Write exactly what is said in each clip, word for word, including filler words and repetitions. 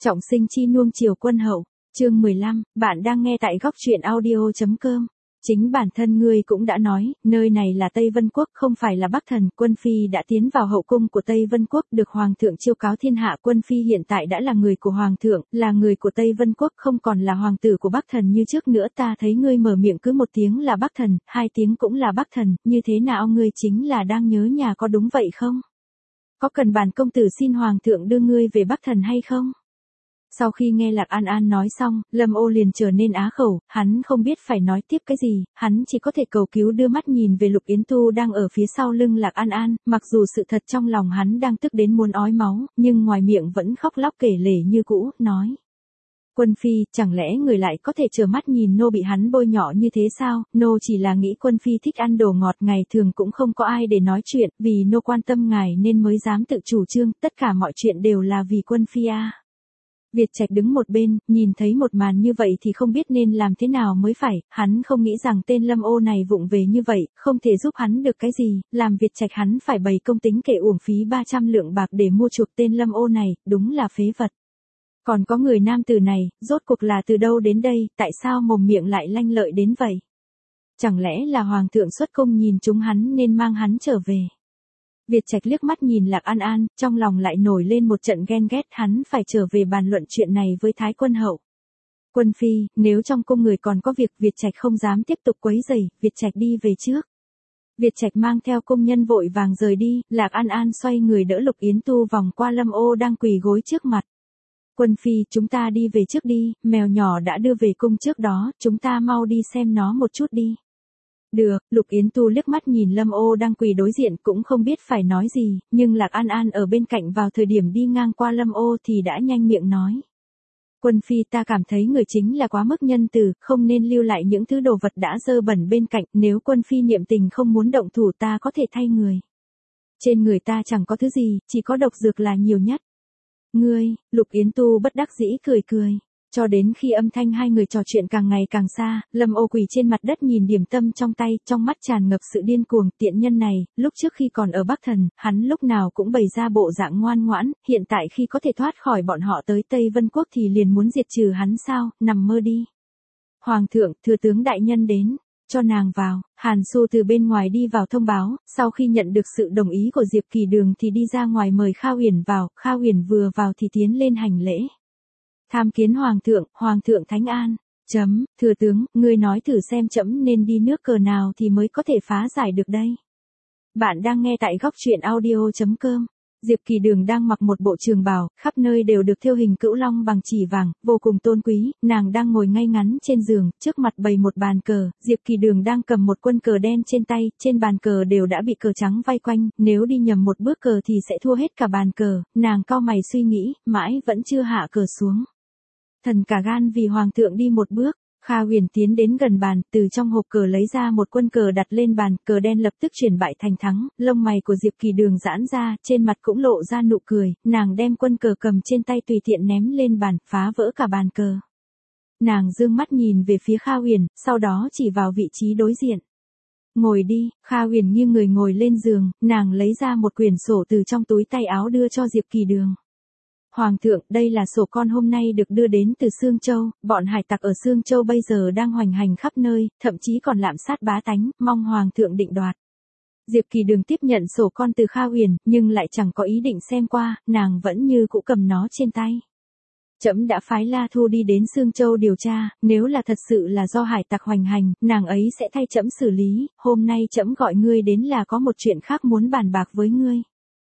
Trọng sinh chi nuông chiều quân hậu, chương mười lăm, bạn đang nghe tại góc truyện audio.com. Chính bản thân ngươi cũng đã nói, nơi này là Tây Vân Quốc không phải là Bắc Thần. Quân Phi đã tiến vào hậu cung của Tây Vân Quốc, được Hoàng thượng chiêu cáo thiên hạ. Quân Phi hiện tại đã là người của Hoàng thượng, là người của Tây Vân Quốc, không còn là hoàng tử của Bắc Thần như trước nữa. Ta thấy ngươi mở miệng cứ một tiếng là Bắc Thần, hai tiếng cũng là Bắc Thần, như thế nào ngươi chính là đang nhớ nhà có đúng vậy không? Có cần bản công tử xin Hoàng thượng đưa ngươi về Bắc Thần hay không? Sau khi nghe Lạc An An nói xong, Lâm Ô liền trở nên á khẩu, hắn không biết phải nói tiếp cái gì, hắn chỉ có thể cầu cứu đưa mắt nhìn về Lục Yến Tu đang ở phía sau lưng Lạc An An, mặc dù sự thật trong lòng hắn đang tức đến muốn ói máu, nhưng ngoài miệng vẫn khóc lóc kể lể như cũ, nói. Quân Phi, chẳng lẽ người lại có thể trơ mắt nhìn nô bị hắn bôi nhọ như thế sao? Nô chỉ là nghĩ Quân Phi thích ăn đồ ngọt, ngày thường cũng không có ai để nói chuyện, vì nô quan tâm ngài nên mới dám tự chủ trương, tất cả mọi chuyện đều là vì Quân Phi a. Việt Trạch đứng một bên, nhìn thấy một màn như vậy thì không biết nên làm thế nào mới phải, hắn không nghĩ rằng tên Lâm Ô này vụng về như vậy, không thể giúp hắn được cái gì, làm Việt Trạch hắn phải bày công tính kể uổng phí ba trăm lượng bạc để mua chuộc tên Lâm Ô này, đúng là phế vật. Còn có người nam tử này, rốt cuộc là từ đâu đến đây, tại sao mồm miệng lại lanh lợi đến vậy? Chẳng lẽ là Hoàng thượng xuất cung nhìn chúng hắn nên mang hắn trở về? Việt Trạch liếc mắt nhìn Lạc An An, trong lòng lại nổi lên một trận ghen ghét, hắn phải trở về bàn luận chuyện này với Thái Quân hậu. Quân Phi, nếu trong cung người còn có việc, Việt Trạch không dám tiếp tục quấy rầy, Việt Trạch đi về trước. Việt Trạch mang theo công nhân vội vàng rời đi, Lạc An An xoay người đỡ Lục Yến Tu vòng qua Lâm Ô đang quỳ gối trước mặt. Quân Phi, chúng ta đi về trước đi, mèo nhỏ đã đưa về cung trước đó, chúng ta mau đi xem nó một chút đi. Được, Lục Yến Tu liếc mắt nhìn Lâm Ô đang quỳ đối diện cũng không biết phải nói gì, nhưng Lạc An An ở bên cạnh vào thời điểm đi ngang qua Lâm Ô thì đã nhanh miệng nói. Quân Phi, ta cảm thấy người chính là quá mức nhân từ, không nên lưu lại những thứ đồ vật đã dơ bẩn bên cạnh, nếu Quân Phi niệm tình không muốn động thủ ta có thể thay người. Trên người ta chẳng có thứ gì, chỉ có độc dược là nhiều nhất. Ngươi, Lục Yến Tu bất đắc dĩ cười cười. Cho đến khi âm thanh hai người trò chuyện càng ngày càng xa, Lâm Ô quỳ trên mặt đất nhìn điểm tâm trong tay, trong mắt tràn ngập sự điên cuồng. Tiện nhân này, lúc trước khi còn ở Bắc Thần, hắn lúc nào cũng bày ra bộ dạng ngoan ngoãn, hiện tại khi có thể thoát khỏi bọn họ tới Tây Vân Quốc thì liền muốn diệt trừ hắn sao, nằm mơ đi. Hoàng thượng, thừa tướng đại nhân đến, cho nàng vào. Hàn Xu từ bên ngoài đi vào thông báo, sau khi nhận được sự đồng ý của Diệp Kỳ Đường thì đi ra ngoài mời Kha Huyền vào, Kha Huyền vừa vào thì tiến lên hành lễ. Tham kiến Hoàng thượng, Hoàng thượng Thánh An, chấm, thừa tướng, ngươi nói thử xem chấm nên đi nước cờ nào thì mới có thể phá giải được đây. Bạn đang nghe tại góc truyện audio.com. Diệp Kỳ Đường đang mặc một bộ trường bào, khắp nơi đều được thêu hình cửu long bằng chỉ vàng, vô cùng tôn quý, nàng đang ngồi ngay ngắn trên giường, trước mặt bày một bàn cờ, Diệp Kỳ Đường đang cầm một quân cờ đen trên tay, trên bàn cờ đều đã bị cờ trắng vây quanh, nếu đi nhầm một bước cờ thì sẽ thua hết cả bàn cờ, nàng cau mày suy nghĩ, mãi vẫn chưa hạ cờ xuống. Thần cả gan vì Hoàng thượng đi một bước. Kha Huyền tiến đến gần bàn, từ trong hộp cờ lấy ra một quân cờ đặt lên bàn, cờ đen lập tức chuyển bại thành thắng, lông mày của Diệp Kỳ Đường giãn ra, trên mặt cũng lộ ra nụ cười, nàng đem quân cờ cầm trên tay tùy tiện ném lên bàn, phá vỡ cả bàn cờ. Nàng dương mắt nhìn về phía Kha Huyền, sau đó chỉ vào vị trí đối diện. Ngồi đi, Kha Huyền nghiêng người ngồi lên giường, nàng lấy ra một quyển sổ từ trong túi tay áo đưa cho Diệp Kỳ Đường. Hoàng thượng, đây là sổ con hôm nay được đưa đến từ Sương Châu, bọn hải tặc ở Sương Châu bây giờ đang hoành hành khắp nơi, thậm chí còn lạm sát bá tánh, mong Hoàng thượng định đoạt. Diệp Kỳ Đường tiếp nhận sổ con từ Kha Huyền, nhưng lại chẳng có ý định xem qua, nàng vẫn như cũ cầm nó trên tay. Trẫm đã phái La Thu đi đến Sương Châu điều tra, nếu là thật sự là do hải tặc hoành hành, nàng ấy sẽ thay trẫm xử lý, hôm nay trẫm gọi ngươi đến là có một chuyện khác muốn bàn bạc với ngươi.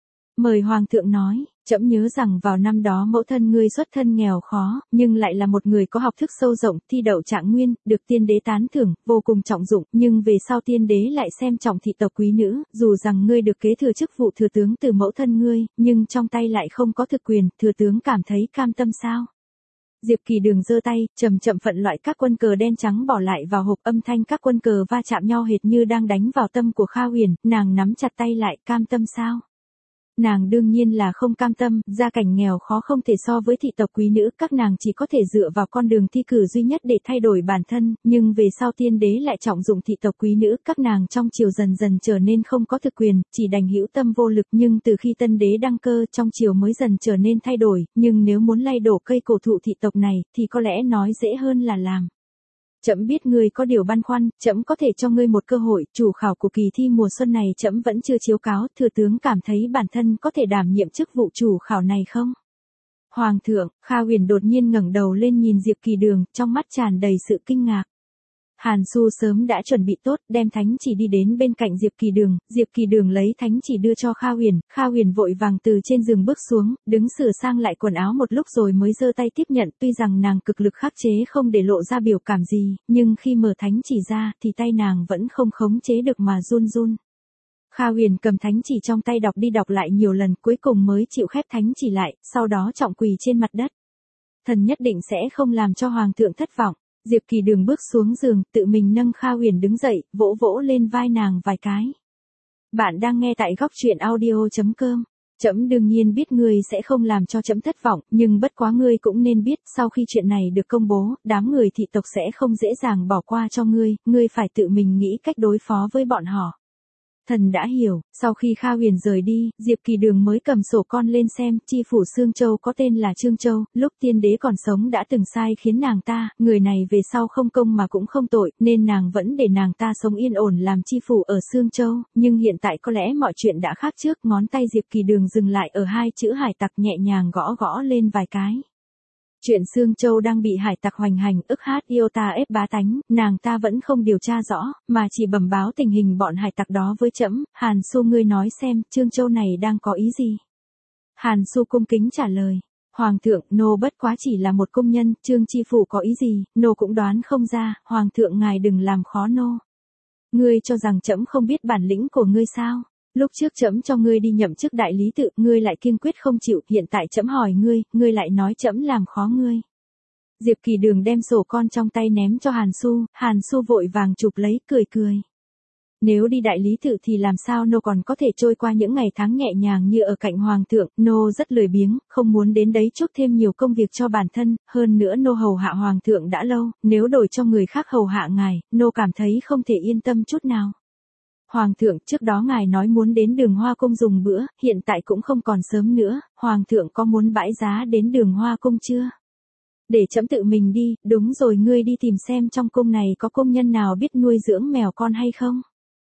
Mời Hoàng thượng nói. Trẫm nhớ rằng vào năm đó mẫu thân ngươi xuất thân nghèo khó, nhưng lại là một người có học thức sâu rộng, thi đậu trạng nguyên, được tiên đế tán thưởng, vô cùng trọng dụng, nhưng về sau tiên đế lại xem trọng thị tộc quý nữ, dù rằng ngươi được kế thừa chức vụ thừa tướng từ mẫu thân ngươi, nhưng trong tay lại không có thực quyền, thừa tướng cảm thấy cam tâm sao? Diệp Kỳ Đường giơ tay, chậm chậm phận loại các quân cờ đen trắng bỏ lại vào hộp, âm thanh các quân cờ va chạm nhau hệt như đang đánh vào tâm của Kha Huyền, nàng nắm chặt tay lại, cam tâm sao? Nàng đương nhiên là không cam tâm, gia cảnh nghèo khó không thể so với thị tộc quý nữ, các nàng chỉ có thể dựa vào con đường thi cử duy nhất để thay đổi bản thân, nhưng về sau tiên đế lại trọng dụng thị tộc quý nữ, các nàng trong triều dần dần trở nên không có thực quyền, chỉ đành hữu tâm vô lực, nhưng từ khi tân đế đăng cơ trong triều mới dần trở nên thay đổi, nhưng nếu muốn lay đổ cây cổ thụ thị tộc này, thì có lẽ nói dễ hơn là làm. Trẫm biết ngươi có điều băn khoăn, trẫm có thể cho ngươi một cơ hội, chủ khảo của kỳ thi mùa xuân này trẫm vẫn chưa chiếu cáo, thừa tướng cảm thấy bản thân có thể đảm nhiệm chức vụ chủ khảo này không? Hoàng thượng, Kha Huyền đột nhiên ngẩng đầu lên nhìn Diệp Kỳ Đường, trong mắt tràn đầy sự kinh ngạc. Hàn Xu sớm đã chuẩn bị tốt, đem thánh chỉ đi đến bên cạnh Diệp Kỳ Đường, Diệp Kỳ Đường lấy thánh chỉ đưa cho Kha Huyền, Kha Huyền vội vàng từ trên giường bước xuống, đứng sửa sang lại quần áo một lúc rồi mới giơ tay tiếp nhận, tuy rằng nàng cực lực khắc chế không để lộ ra biểu cảm gì, nhưng khi mở thánh chỉ ra thì tay nàng vẫn không khống chế được mà run run. Kha Huyền cầm thánh chỉ trong tay đọc đi đọc lại nhiều lần, cuối cùng mới chịu khép thánh chỉ lại, sau đó trọng quỳ trên mặt đất. Thần nhất định sẽ không làm cho hoàng thượng thất vọng. Diệp Kỳ Đường bước xuống giường, tự mình nâng Kha Huyền đứng dậy, vỗ vỗ lên vai nàng vài cái. Bạn đang nghe tại góc truyện audio chấm com. Trẫm đương nhiên biết ngươi sẽ không làm cho trẫm thất vọng, nhưng bất quá ngươi cũng nên biết, sau khi chuyện này được công bố, đám người thị tộc sẽ không dễ dàng bỏ qua cho ngươi, ngươi phải tự mình nghĩ cách đối phó với bọn họ. Thần đã hiểu, sau khi Kha Huyền rời đi, Diệp Kỳ Đường mới cầm sổ con lên xem, chi phủ Sương Châu có tên là Trương Châu, lúc tiên đế còn sống đã từng sai khiến nàng ta, người này về sau không công mà cũng không tội, nên nàng vẫn để nàng ta sống yên ổn làm chi phủ ở Sương Châu, nhưng hiện tại có lẽ mọi chuyện đã khác trước, ngón tay Diệp Kỳ Đường dừng lại ở hai chữ hải tặc nhẹ nhàng gõ gõ lên vài cái. Chuyện Sương Châu đang bị hải tặc hoành hành, ức hát yêu ta ép bá tánh, nàng ta vẫn không điều tra rõ, mà chỉ bẩm báo tình hình bọn hải tặc đó với trẫm. Hàn Xu ngươi nói xem, Trương Châu này đang có ý gì? Hàn Xu cung kính trả lời. Hoàng thượng, nô bất quá chỉ là một công nhân, Trương chi phủ có ý gì, nô cũng đoán không ra, hoàng thượng ngài đừng làm khó nô. Ngươi cho rằng trẫm không biết bản lĩnh của ngươi sao? Lúc trước trẫm cho ngươi đi nhậm chức đại lý tự, ngươi lại kiên quyết không chịu, hiện tại trẫm hỏi ngươi, ngươi lại nói trẫm làm khó ngươi. Diệp Kỳ Đường đem sổ con trong tay ném cho Hàn Xu, Hàn Xu vội vàng chụp lấy, cười cười. Nếu đi đại lý tự thì làm sao nô còn có thể trôi qua những ngày tháng nhẹ nhàng như ở cạnh hoàng thượng, nô rất lười biếng, không muốn đến đấy chuốc thêm nhiều công việc cho bản thân, hơn nữa nô hầu hạ hoàng thượng đã lâu, nếu đổi cho người khác hầu hạ ngài, nô cảm thấy không thể yên tâm chút nào. Hoàng thượng, trước đó ngài nói muốn đến Đường Hoa Cung dùng bữa, hiện tại cũng không còn sớm nữa, hoàng thượng có muốn bãi giá đến Đường Hoa Cung chưa? Để trẫm tự mình đi, đúng rồi, ngươi đi tìm xem trong cung này có công nhân nào biết nuôi dưỡng mèo con hay không?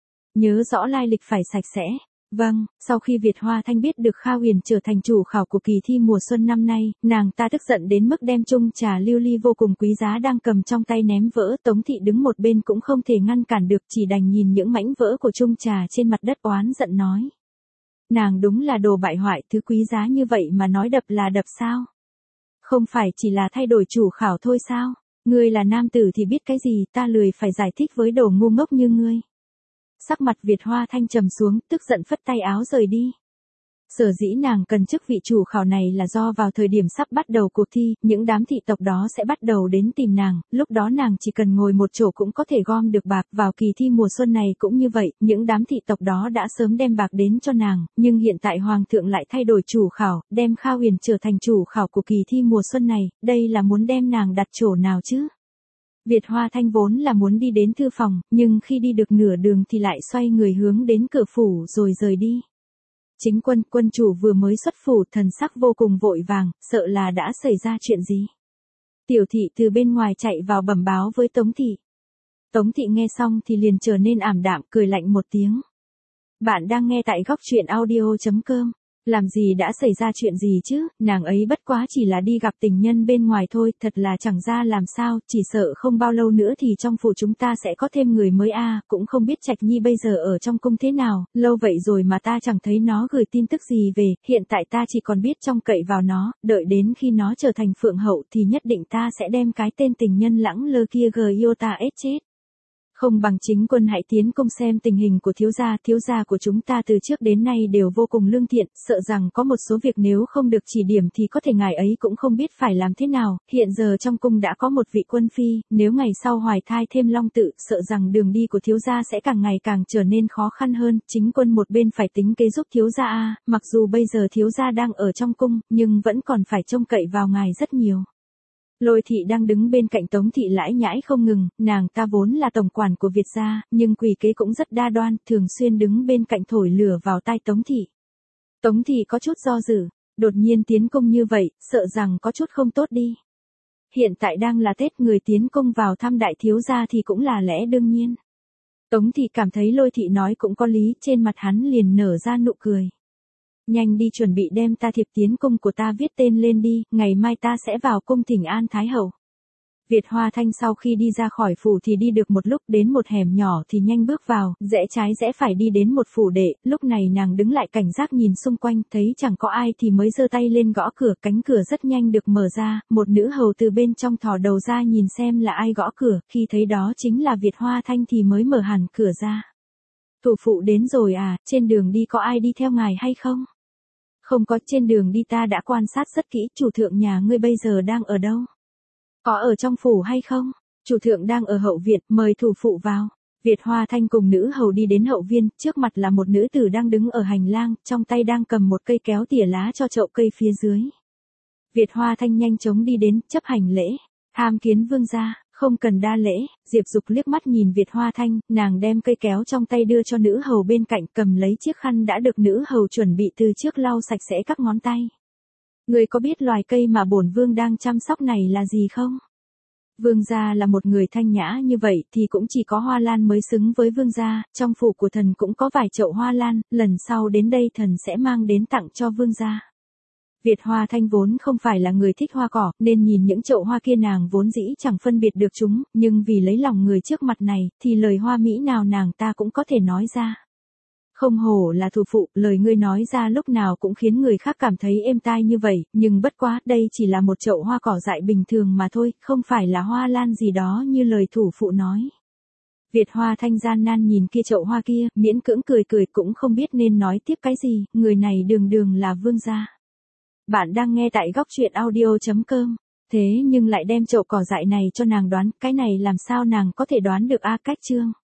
Nhớ rõ lai lịch phải sạch sẽ. Vâng, sau khi Việt Hoa Thanh biết được Kha Huyền trở thành chủ khảo của kỳ thi mùa xuân năm nay, nàng ta tức giận đến mức đem chung trà lưu ly vô cùng quý giá đang cầm trong tay ném vỡ, Tống Thị đứng một bên cũng không thể ngăn cản được, chỉ đành nhìn những mảnh vỡ của chung trà trên mặt đất oán giận nói. Nàng đúng là đồ bại hoại, thứ quý giá như vậy mà nói đập là đập sao? Không phải chỉ là thay đổi chủ khảo thôi sao? Ngươi là nam tử thì biết cái gì, ta lười phải giải thích với đồ ngu ngốc như ngươi. Sắc mặt Việt Hoa Thanh trầm xuống, tức giận phất tay áo rời đi. Sở dĩ nàng cần chức vị chủ khảo này là do vào thời điểm sắp bắt đầu cuộc thi, những đám thị tộc đó sẽ bắt đầu đến tìm nàng, lúc đó nàng chỉ cần ngồi một chỗ cũng có thể gom được bạc, vào kỳ thi mùa xuân này cũng như vậy, những đám thị tộc đó đã sớm đem bạc đến cho nàng, nhưng hiện tại hoàng thượng lại thay đổi chủ khảo, đem Kha Huyền trở thành chủ khảo của kỳ thi mùa xuân này, đây là muốn đem nàng đặt chỗ nào chứ? Việt Hoa Thanh vốn là muốn đi đến thư phòng, nhưng khi đi được nửa đường thì lại xoay người hướng đến cửa phủ rồi rời đi. Chính quân, quân chủ vừa mới xuất phủ, thần sắc vô cùng vội vàng, sợ là đã xảy ra chuyện gì. Tiểu thị từ bên ngoài chạy vào bẩm báo với Tống Thị. Tống Thị nghe xong thì liền trở nên ảm đạm, cười lạnh một tiếng. Bạn đang nghe tại góc truyện audio chấm com. Làm gì đã xảy ra chuyện gì chứ, nàng ấy bất quá chỉ là đi gặp tình nhân bên ngoài thôi, thật là chẳng ra làm sao, chỉ sợ không bao lâu nữa thì trong phủ chúng ta sẽ có thêm người mới a, à, cũng không biết Trạch Nhi bây giờ ở trong cung thế nào, lâu vậy rồi mà ta chẳng thấy nó gửi tin tức gì về, hiện tại ta chỉ còn biết trông cậy vào nó, đợi đến khi nó trở thành phượng hậu thì nhất định ta sẽ đem cái tên tình nhân lẳng lơ kia gờ yêu ta ết chết. Không bằng chính quân hãy tiến công xem tình hình của thiếu gia, thiếu gia của chúng ta từ trước đến nay đều vô cùng lương thiện, sợ rằng có một số việc nếu không được chỉ điểm thì có thể ngài ấy cũng không biết phải làm thế nào, hiện giờ trong cung đã có một vị quân phi, nếu ngày sau hoài thai thêm long tự, sợ rằng đường đi của thiếu gia sẽ càng ngày càng trở nên khó khăn hơn, chính quân một bên phải tính kế giúp thiếu gia a, mặc dù bây giờ thiếu gia đang ở trong cung, nhưng vẫn còn phải trông cậy vào ngài rất nhiều. Lôi thị đang đứng bên cạnh Tống thị lãi nhãi không ngừng, nàng ta vốn là tổng quản của Việt gia, nhưng quỷ kế cũng rất đa đoan, thường xuyên đứng bên cạnh thổi lửa vào tai Tống thị. Tống thị có chút do dự, đột nhiên tiến công như vậy, sợ rằng có chút không tốt đi. Hiện tại đang là Tết, người tiến công vào thăm đại thiếu gia thì cũng là lẽ đương nhiên. Tống thị cảm thấy Lôi thị nói cũng có lý, trên mặt hắn liền nở ra nụ cười. Nhanh đi chuẩn bị đem ta thiệp tiến cung của ta viết tên lên đi, ngày mai ta sẽ vào cung thỉnh an Thái hậu. Việt Hoa Thanh sau khi đi ra khỏi phủ thì đi được một lúc, đến một hẻm nhỏ thì nhanh bước vào, rẽ trái rẽ phải đi đến một phủ đệ, lúc này nàng đứng lại cảnh giác nhìn xung quanh, thấy chẳng có ai thì mới giơ tay lên gõ cửa, cánh cửa rất nhanh được mở ra, một nữ hầu từ bên trong thò đầu ra nhìn xem là ai gõ cửa, khi thấy đó chính là Việt Hoa Thanh thì mới mở hẳn cửa ra. Thủ phụ đến rồi à, trên đường đi có ai đi theo ngài hay không? Không có, trên đường đi ta đã quan sát rất kỹ, chủ thượng nhà ngươi bây giờ đang ở đâu? Có ở trong phủ hay không? Chủ thượng đang ở hậu viện, mời thủ phụ vào. Việt Hoa Thanh cùng nữ hầu đi đến hậu viên, trước mặt là một nữ tử đang đứng ở hành lang, trong tay đang cầm một cây kéo tỉa lá cho chậu cây phía dưới. Việt Hoa Thanh nhanh chóng đi đến, chấp hành lễ. Tham kiến vương gia. Không cần đa lễ, Diệp Dục liếc mắt nhìn Việt Hoa Thanh, nàng đem cây kéo trong tay đưa cho nữ hầu bên cạnh, cầm lấy chiếc khăn đã được nữ hầu chuẩn bị từ trước lau sạch sẽ các ngón tay. Người có biết loài cây mà bổn vương đang chăm sóc này là gì không? Vương gia là một người thanh nhã như vậy thì cũng chỉ có hoa lan mới xứng với vương gia, trong phủ của thần cũng có vài chậu hoa lan, lần sau đến đây thần sẽ mang đến tặng cho vương gia. Việt Hoa Thanh vốn không phải là người thích hoa cỏ, nên nhìn những chậu hoa kia nàng vốn dĩ chẳng phân biệt được chúng, nhưng vì lấy lòng người trước mặt này, thì lời hoa mỹ nào nàng ta cũng có thể nói ra. Không hổ là thủ phụ, lời ngươi nói ra lúc nào cũng khiến người khác cảm thấy êm tai như vậy, nhưng bất quá, đây chỉ là một chậu hoa cỏ dại bình thường mà thôi, không phải là hoa lan gì đó như lời thủ phụ nói. Việt Hoa Thanh gian nan nhìn kia chậu hoa kia, miễn cưỡng cười cười cũng không biết nên nói tiếp cái gì, người này đường đường là vương gia. Bạn đang nghe tại góc truyện audio chấm com, thế nhưng lại đem chậu cỏ dại này cho nàng đoán, cái này làm sao nàng có thể đoán được a? Cách chương